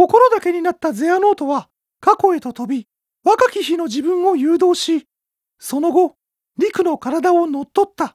心だけになったゼアノートは過去へと飛び、若き日の自分を誘導し、その後、リクの体を乗っ取った。